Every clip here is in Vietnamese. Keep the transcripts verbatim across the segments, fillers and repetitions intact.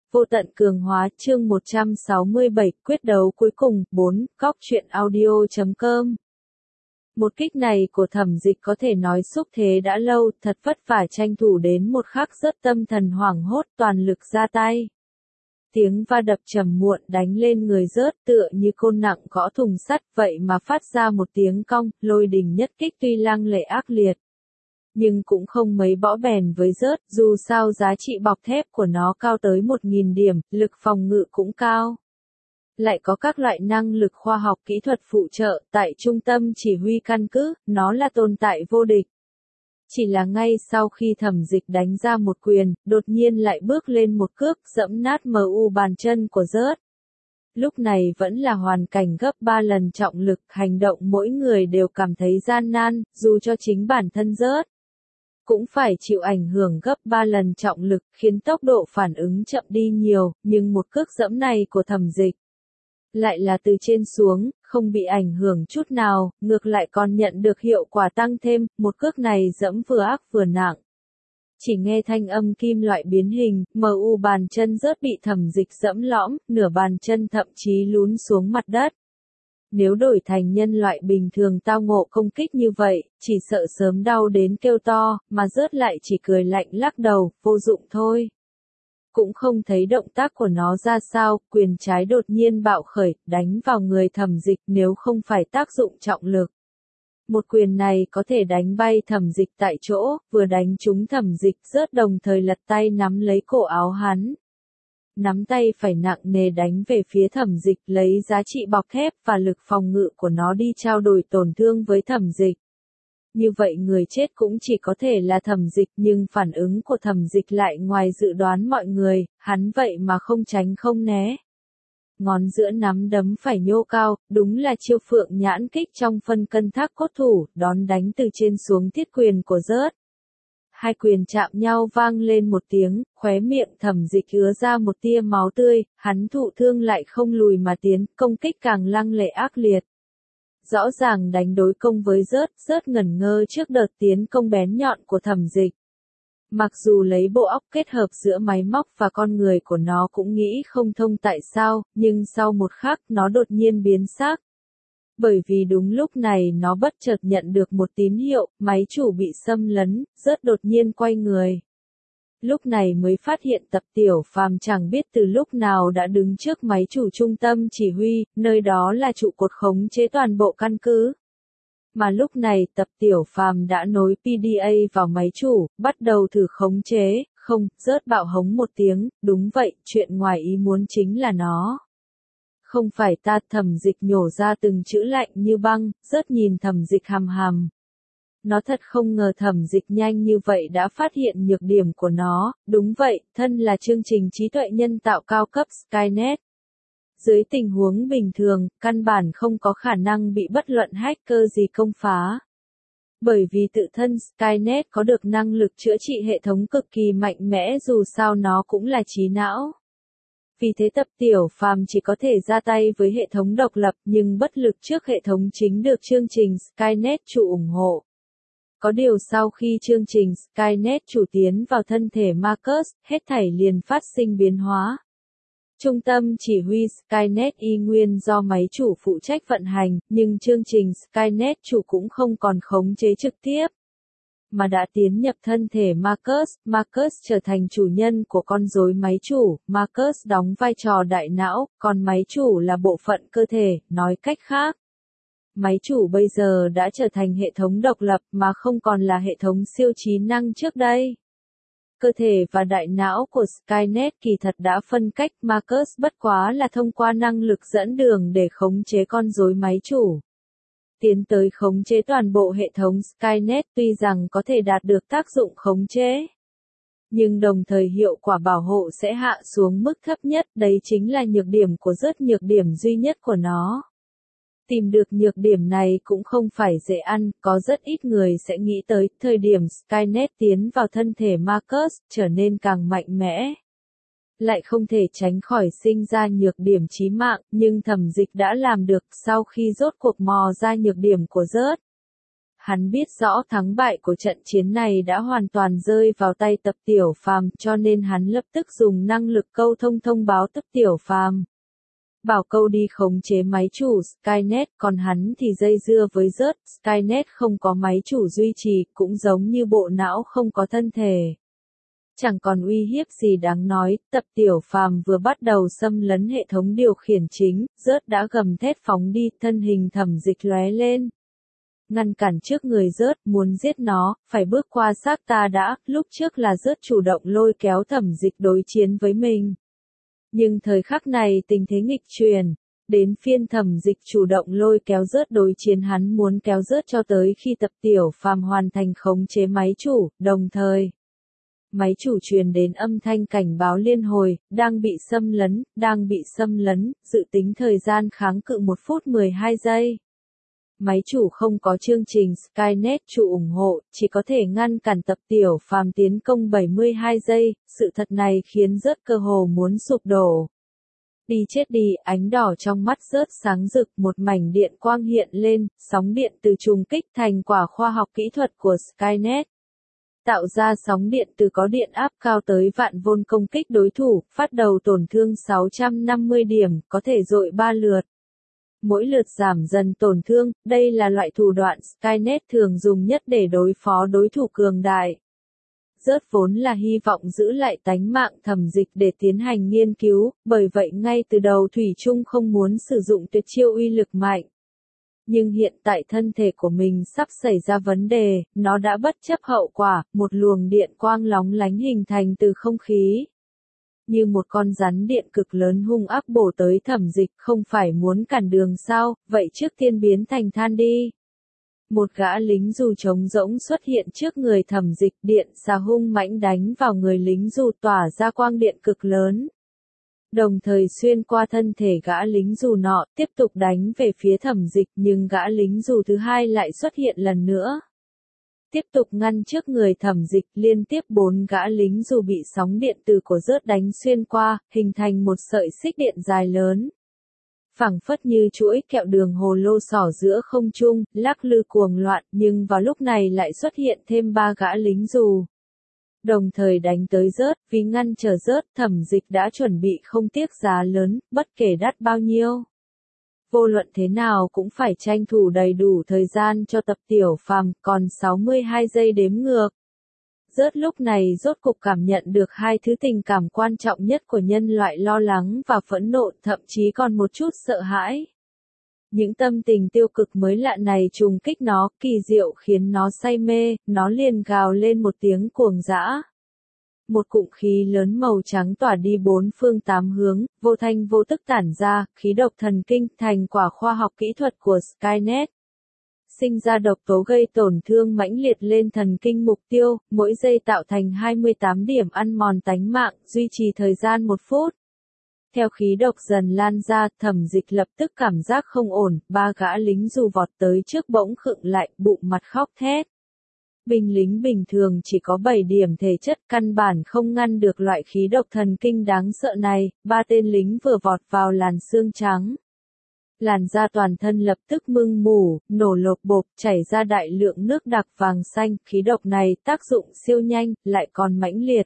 Vô tận cường hóa chương một trăm sáu mươi bảy quyết đấu cuối cùng bốn góc truyện audio chấm com. Một kích này của Thẩm Dịch có thể nói xúc thế đã lâu, thật vất vả tranh thủ đến một khắc rất tâm thần hoảng hốt toàn lực ra tay. Tiếng va đập trầm muộn đánh lên người rớt tựa như côn nặng gõ thùng sắt vậy mà phát ra một tiếng cong, lôi đình nhất kích tuy lăng lệ ác liệt. Nhưng cũng không mấy bõ bèn với rớt, dù sao giá trị bọc thép của nó cao tới một nghìn điểm, lực phòng ngự cũng cao. Lại có các loại năng lực khoa học kỹ thuật phụ trợ, tại trung tâm chỉ huy căn cứ, nó là tồn tại vô địch. Chỉ là ngay sau khi Thẩm Dịch đánh ra một quyền, đột nhiên lại bước lên một cước dẫm nát mờ u bàn chân của rớt. Lúc này vẫn là hoàn cảnh gấp ba lần trọng lực, hành động mỗi người đều cảm thấy gian nan, dù cho chính bản thân rớt cũng phải chịu ảnh hưởng gấp ba lần trọng lực, khiến tốc độ phản ứng chậm đi nhiều, nhưng một cước dẫm này của Thẩm Dịch lại là từ trên xuống, không bị ảnh hưởng chút nào, ngược lại còn nhận được hiệu quả tăng thêm, một cước này dẫm vừa ác vừa nặng. Chỉ nghe thanh âm kim loại biến hình, mờ u bàn chân rớt bị Thẩm Dịch dẫm lõm, nửa bàn chân thậm chí lún xuống mặt đất. Nếu đổi thành nhân loại bình thường tao ngộ công kích như vậy, chỉ sợ sớm đau đến kêu to, mà rớt lại chỉ cười lạnh lắc đầu, vô dụng thôi. Cũng không thấy động tác của nó ra sao, quyền trái đột nhiên bạo khởi, đánh vào người Thẩm Dịch nếu không phải tác dụng trọng lực. Một quyền này có thể đánh bay Thẩm Dịch tại chỗ, vừa đánh trúng Thẩm Dịch rớt đồng thời lật tay nắm lấy cổ áo hắn. Nắm tay phải nặng nề đánh về phía Thẩm Dịch lấy giá trị bọc thép và lực phòng ngự của nó đi trao đổi tổn thương với Thẩm Dịch. Như vậy người chết cũng chỉ có thể là Thẩm Dịch nhưng phản ứng của Thẩm Dịch lại ngoài dự đoán mọi người, hắn vậy mà không tránh không né. Ngón giữa nắm đấm phải nhô cao, đúng là chiêu phượng nhãn kích trong phân cân thác cốt thủ, đón đánh từ trên xuống thiết quyền của rớt. Hai quyền chạm nhau vang lên một tiếng, khóe miệng Thẩm Dịch ứa ra một tia máu tươi, hắn thụ thương lại không lùi mà tiến, công kích càng lăng lệ ác liệt. Rõ ràng đánh đối công với rớt, rớt ngẩn ngơ trước đợt tiến công bén nhọn của Thẩm Dịch. Mặc dù lấy bộ óc kết hợp giữa máy móc và con người của nó cũng nghĩ không thông tại sao, nhưng sau một khắc nó đột nhiên biến sắc. Bởi vì đúng lúc này nó bất chợt nhận được một tín hiệu, máy chủ bị xâm lấn, rớt đột nhiên quay người. Lúc này mới phát hiện Tập Tiểu Phàm chẳng biết từ lúc nào đã đứng trước máy chủ trung tâm chỉ huy, nơi đó là trụ cột khống chế toàn bộ căn cứ. Mà lúc này Tập Tiểu Phàm đã nối pê đê a vào máy chủ, bắt đầu thử khống chế, không, rớt bạo hống một tiếng, đúng vậy, chuyện ngoài ý muốn chính là nó. Không phải ta, Thẩm Dịch nhổ ra từng chữ lạnh như băng, rớt nhìn Thẩm Dịch hằm hằm. Nó thật không ngờ Thẩm Dịch nhanh như vậy đã phát hiện nhược điểm của nó, đúng vậy, thân là chương trình trí tuệ nhân tạo cao cấp Skynet. Dưới tình huống bình thường, căn bản không có khả năng bị bất luận hacker gì công phá. Bởi vì tự thân Skynet có được năng lực chữa trị hệ thống cực kỳ mạnh mẽ dù sao nó cũng là trí não. Vì thế Tập Tiểu Phàm chỉ có thể ra tay với hệ thống độc lập nhưng bất lực trước hệ thống chính được chương trình Skynet chủ ủng hộ. Có điều sau khi chương trình Skynet chủ tiến vào thân thể Marcus, hết thảy liền phát sinh biến hóa. Trung tâm chỉ huy Skynet y nguyên do máy chủ phụ trách vận hành, nhưng chương trình Skynet chủ cũng không còn khống chế trực tiếp, mà đã tiến nhập thân thể Marcus, Marcus trở thành chủ nhân của con rối máy chủ, Marcus đóng vai trò đại não, còn máy chủ là bộ phận cơ thể, nói cách khác. Máy chủ bây giờ đã trở thành hệ thống độc lập mà không còn là hệ thống siêu trí năng trước đây. Cơ thể và đại não của Skynet kỳ thật đã phân cách, Marcus bất quá là thông qua năng lực dẫn đường để khống chế con rối máy chủ. Tiến tới khống chế toàn bộ hệ thống Skynet tuy rằng có thể đạt được tác dụng khống chế. Nhưng đồng thời hiệu quả bảo hộ sẽ hạ xuống mức thấp nhất, đấy chính là nhược điểm của rớt nhược điểm duy nhất của nó. Tìm được nhược điểm này cũng không phải dễ ăn, có rất ít người sẽ nghĩ tới, thời điểm Skynet tiến vào thân thể Marcus, trở nên càng mạnh mẽ. Lại không thể tránh khỏi sinh ra nhược điểm chí mạng, nhưng Thẩm Dịch đã làm được sau khi rốt cuộc mò ra nhược điểm của rớt. hắn biết rõ thắng bại của trận chiến này đã hoàn toàn rơi vào tay Tập Tiểu Phàm, cho nên hắn lập tức dùng năng lực câu thông thông báo Tập Tiểu Phàm. Bảo câu đi khống chế máy chủ Skynet, còn hắn thì dây dưa với rớt. Skynet không có máy chủ duy trì, cũng giống như bộ não không có thân thể. Chẳng còn uy hiếp gì đáng nói, Tập Tiểu Phàm vừa bắt đầu xâm lấn hệ thống điều khiển chính, rớt đã gầm thét phóng đi, thân hình Thẩm Dịch lóe lên. Ngăn cản trước người rớt, muốn giết nó, phải bước qua xác ta đã, lúc trước là rớt chủ động lôi kéo Thẩm Dịch đối chiến với mình. Nhưng thời khắc này tình thế nghịch chuyển, đến phiên Thẩm Dịch chủ động lôi kéo rớt đối chiến, hắn muốn kéo rớt cho tới khi Tập Tiểu Phàm hoàn thành khống chế máy chủ, đồng thời. Máy chủ truyền đến âm thanh cảnh báo liên hồi, đang bị xâm lấn, đang bị xâm lấn, dự tính thời gian kháng cự một phút mười hai giây. Máy chủ không có chương trình Skynet chủ ủng hộ, chỉ có thể ngăn cản Tập Tiểu Phàm tiến công bảy mươi hai giây, sự thật này khiến rớt cơ hồ muốn sụp đổ. Đi chết đi, ánh đỏ trong mắt rớt sáng rực, một mảnh điện quang hiện lên, sóng điện từ trùng kích thành quả khoa học kỹ thuật của Skynet. Tạo ra sóng điện từ có điện áp cao tới vạn vôn công kích đối thủ, phát đầu tổn thương sáu trăm năm mươi điểm, có thể dội ba lượt. Mỗi lượt giảm dần tổn thương, đây là loại thủ đoạn Skynet thường dùng nhất để đối phó đối thủ cường đại. Rớt vốn là hy vọng giữ lại tánh mạng Thẩm Dịch để tiến hành nghiên cứu, bởi vậy ngay từ đầu Thủy Chung không muốn sử dụng tuyệt chiêu uy lực mạnh. Nhưng hiện tại thân thể của mình sắp xảy ra vấn đề, nó đã bất chấp hậu quả, một luồng điện quang lóng lánh hình thành từ không khí. Như một con rắn điện cực lớn hung ác bổ tới Thẩm Dịch, không phải muốn cản đường sao, vậy trước tiên biến thành than đi. Một gã lính dù trống rỗng xuất hiện trước người Thẩm Dịch, điện xà hung mãnh đánh vào người lính dù tỏa ra quang điện cực lớn. Đồng thời xuyên qua thân thể gã lính dù nọ, tiếp tục đánh về phía Thẩm Dịch, nhưng gã lính dù thứ hai lại xuất hiện lần nữa. Tiếp tục ngăn trước người Thẩm Dịch, liên tiếp bốn gã lính dù bị sóng điện từ của rớt đánh xuyên qua, hình thành một sợi xích điện dài lớn. Phảng phất như chuỗi kẹo đường hồ lô xỏ giữa không trung, lắc lư cuồng loạn, nhưng vào lúc này lại xuất hiện thêm ba gã lính dù. Đồng thời đánh tới rớt, vì ngăn trở rớt, Thẩm Dịch đã chuẩn bị không tiếc giá lớn, bất kể đắt bao nhiêu. Vô luận thế nào cũng phải tranh thủ đầy đủ thời gian cho Tập Tiểu Phàm, còn sáu mươi hai giây đếm ngược. Rớt lúc này rốt cục cảm nhận được hai thứ tình cảm quan trọng nhất của nhân loại, lo lắng và phẫn nộ, thậm chí còn một chút sợ hãi. Những tâm tình tiêu cực mới lạ này trùng kích nó, kỳ diệu khiến nó say mê, nó liền gào lên một tiếng cuồng dã. Một cụm khí lớn màu trắng tỏa đi bốn phương tám hướng, vô thanh vô tức tản ra, khí độc thần kinh, thành quả khoa học kỹ thuật của Skynet. Sinh ra độc tố gây tổn thương mãnh liệt lên thần kinh mục tiêu, mỗi giây tạo thành hai mươi tám điểm ăn mòn tánh mạng, duy trì thời gian một phút. Theo khí độc dần lan ra, Thẩm Dịch lập tức cảm giác không ổn, ba gã lính dù vọt tới trước bỗng khựng lại, bụng mặt khóc thét. Binh lính bình thường chỉ có bảy điểm thể chất, căn bản không ngăn được loại khí độc thần kinh đáng sợ này, ba tên lính vừa vọt vào làn xương trắng. Làn da toàn thân lập tức mưng mủ, nổ lộp bộp, chảy ra đại lượng nước đặc vàng xanh, khí độc này tác dụng siêu nhanh, lại còn mãnh liệt.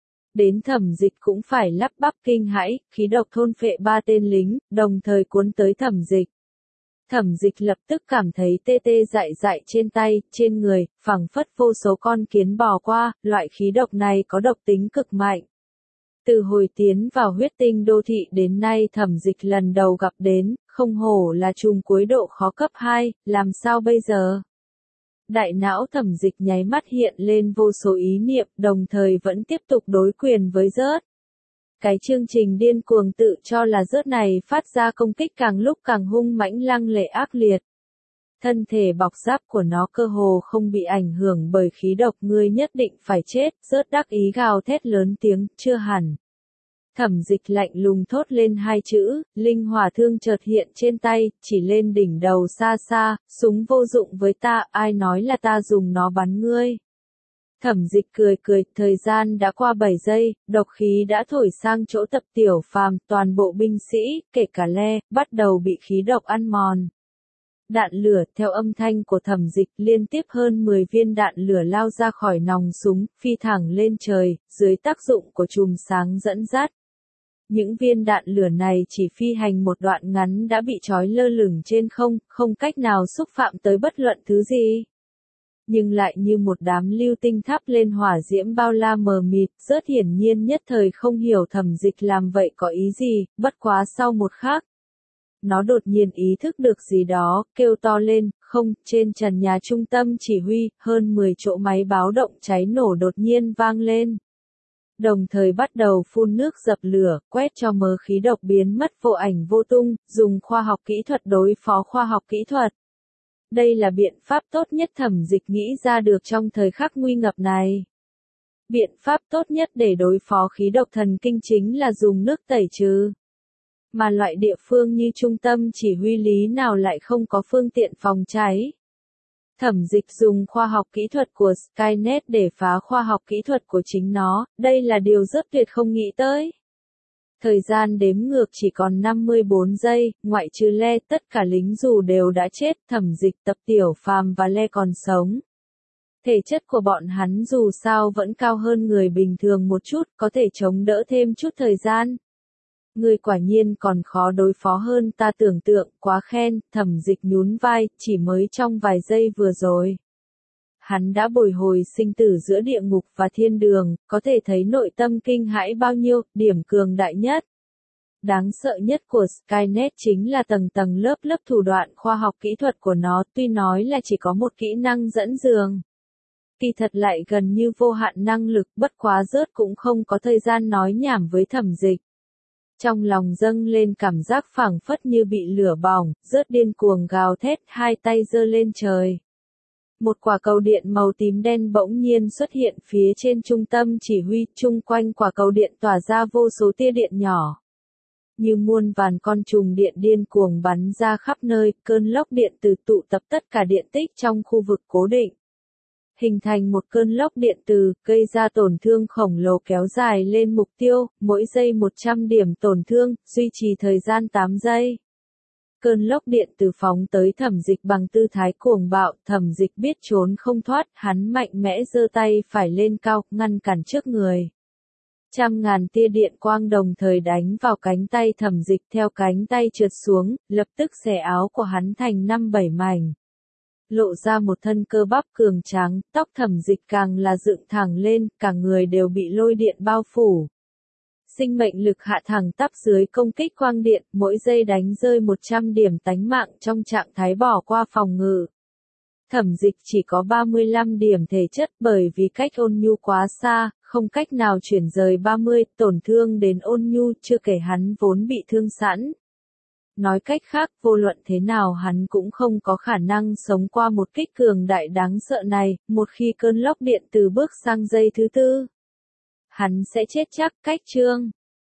Đến Thẩm Dịch cũng phải lắp bắp kinh hãi, khí độc thôn phệ ba tên lính, đồng thời cuốn tới Thẩm Dịch. Thẩm Dịch lập tức cảm thấy tê tê dại dại trên tay, trên người, phảng phất vô số con kiến bò qua, loại khí độc này có độc tính cực mạnh. Từ hồi tiến vào huyết tinh đô thị đến nay Thẩm Dịch lần đầu gặp đến, không hổ là trùng cuối độ khó cấp hai, làm sao bây giờ? Đại não Thẩm Dịch nháy mắt hiện lên vô số ý niệm, đồng thời vẫn tiếp tục đối quyền với rớt. Cái chương trình điên cuồng tự cho là rớt này phát ra công kích càng lúc càng hung mãnh lăng lệ ác liệt. Thân thể bọc giáp của nó cơ hồ không bị ảnh hưởng bởi khí độc, ngươi nhất định phải chết, rớt đắc ý gào thét lớn tiếng, chưa hẳn. Thẩm Dịch lạnh lùng thốt lên hai chữ, linh hỏa thương chợt hiện trên tay, chỉ lên đỉnh đầu xa xa, súng vô dụng với ta, ai nói là ta dùng nó bắn ngươi. Thẩm Dịch cười cười, thời gian đã qua bảy giây, độc khí đã thổi sang chỗ Tập Tiểu Phàm, toàn bộ binh sĩ, kể cả Le, bắt đầu bị khí độc ăn mòn. Đạn lửa, theo âm thanh của Thẩm Dịch, liên tiếp hơn mười viên đạn lửa lao ra khỏi nòng súng, phi thẳng lên trời, dưới tác dụng của chùm sáng dẫn dắt. Những viên đạn lửa này chỉ phi hành một đoạn ngắn đã bị trói lơ lửng trên không, không cách nào xúc phạm tới bất luận thứ gì. Nhưng lại như một đám lưu tinh thắp lên hỏa diễm bao la mờ mịt, rất hiển nhiên nhất thời không hiểu Thẩm Dịch làm vậy có ý gì, bất quá sau một khắc. Nó đột nhiên ý thức được gì đó, kêu to lên, không, trên trần nhà trung tâm chỉ huy, hơn mười chỗ máy báo động cháy nổ đột nhiên vang lên. Đồng thời bắt đầu phun nước dập lửa, quét cho mớ khí độc biến mất vô ảnh vô tung, dùng khoa học kỹ thuật đối phó khoa học kỹ thuật. Đây là biện pháp tốt nhất Thẩm Dịch nghĩ ra được trong thời khắc nguy ngập này. Biện pháp tốt nhất để đối phó khí độc thần kinh chính là dùng nước tẩy trừ. Mà loại địa phương như trung tâm chỉ huy lý nào lại không có phương tiện phòng cháy. Thẩm Dịch dùng khoa học kỹ thuật của Skynet để phá khoa học kỹ thuật của chính nó, đây là điều rất tuyệt không nghĩ tới. Thời gian đếm ngược chỉ còn năm mươi bốn giây, ngoại trừ Le, tất cả lính dù đều đã chết, Thẩm Dịch, Tập Tiểu Phàm và Le còn sống. Thể chất của bọn hắn dù sao vẫn cao hơn người bình thường một chút, có thể chống đỡ thêm chút thời gian. Người quả nhiên còn khó đối phó hơn ta tưởng tượng, quá khen, Thẩm Dịch nhún vai, chỉ mới trong vài giây vừa rồi. Hắn đã bồi hồi sinh tử giữa địa ngục và thiên đường, có thể thấy nội tâm kinh hãi bao nhiêu, điểm cường đại nhất. Đáng sợ nhất của Skynet chính là tầng tầng lớp lớp thủ đoạn khoa học kỹ thuật của nó, tuy nói là chỉ có một kỹ năng dẫn đường. Kỳ thật lại gần như vô hạn năng lực, bất quá rớt cũng không có thời gian nói nhảm với Thẩm Dịch. Trong lòng dâng lên cảm giác phảng phất như bị lửa bỏng, rớt điên cuồng gào thét, hai tay giơ lên trời. Một quả cầu điện màu tím đen bỗng nhiên xuất hiện phía trên trung tâm chỉ huy, chung quanh quả cầu điện tỏa ra vô số tia điện nhỏ. Như muôn vàn con trùng điện điên cuồng bắn ra khắp nơi, cơn lốc điện từ tụ tập tất cả điện tích trong khu vực cố định. Hình thành một cơn lốc điện từ, gây ra tổn thương khổng lồ kéo dài lên mục tiêu, mỗi giây một trăm điểm tổn thương, duy trì thời gian tám giây. Cơn lốc điện từ phóng tới Thẩm Dịch bằng tư thái cuồng bạo, Thẩm Dịch biết trốn không thoát, hắn mạnh mẽ giơ tay phải lên cao, ngăn cản trước người. Trăm ngàn tia điện quang đồng thời đánh vào cánh tay Thẩm Dịch, theo cánh tay trượt xuống, lập tức xẻ áo của hắn thành năm bảy mảnh. Lộ ra một thân cơ bắp cường tráng, tóc Thẩm Dịch càng là dựng thẳng lên, cả người đều bị lôi điện bao phủ. Sinh mệnh lực hạ thẳng tắp dưới công kích quang điện, mỗi giây đánh rơi một trăm điểm tánh mạng trong trạng thái bỏ qua phòng ngự. Thẩm Dịch chỉ có ba mươi lăm điểm thể chất bởi vì cách ôn nhu quá xa, không cách nào chuyển rời ba mươi, tổn thương đến ôn nhu, chưa kể hắn vốn bị thương sẵn. Nói cách khác, vô luận thế nào hắn cũng không có khả năng sống qua một kích cường đại đáng sợ này, một khi cơn lốc điện từ bước sang giây thứ tư. Hắn sẽ chết chắc, cách chương.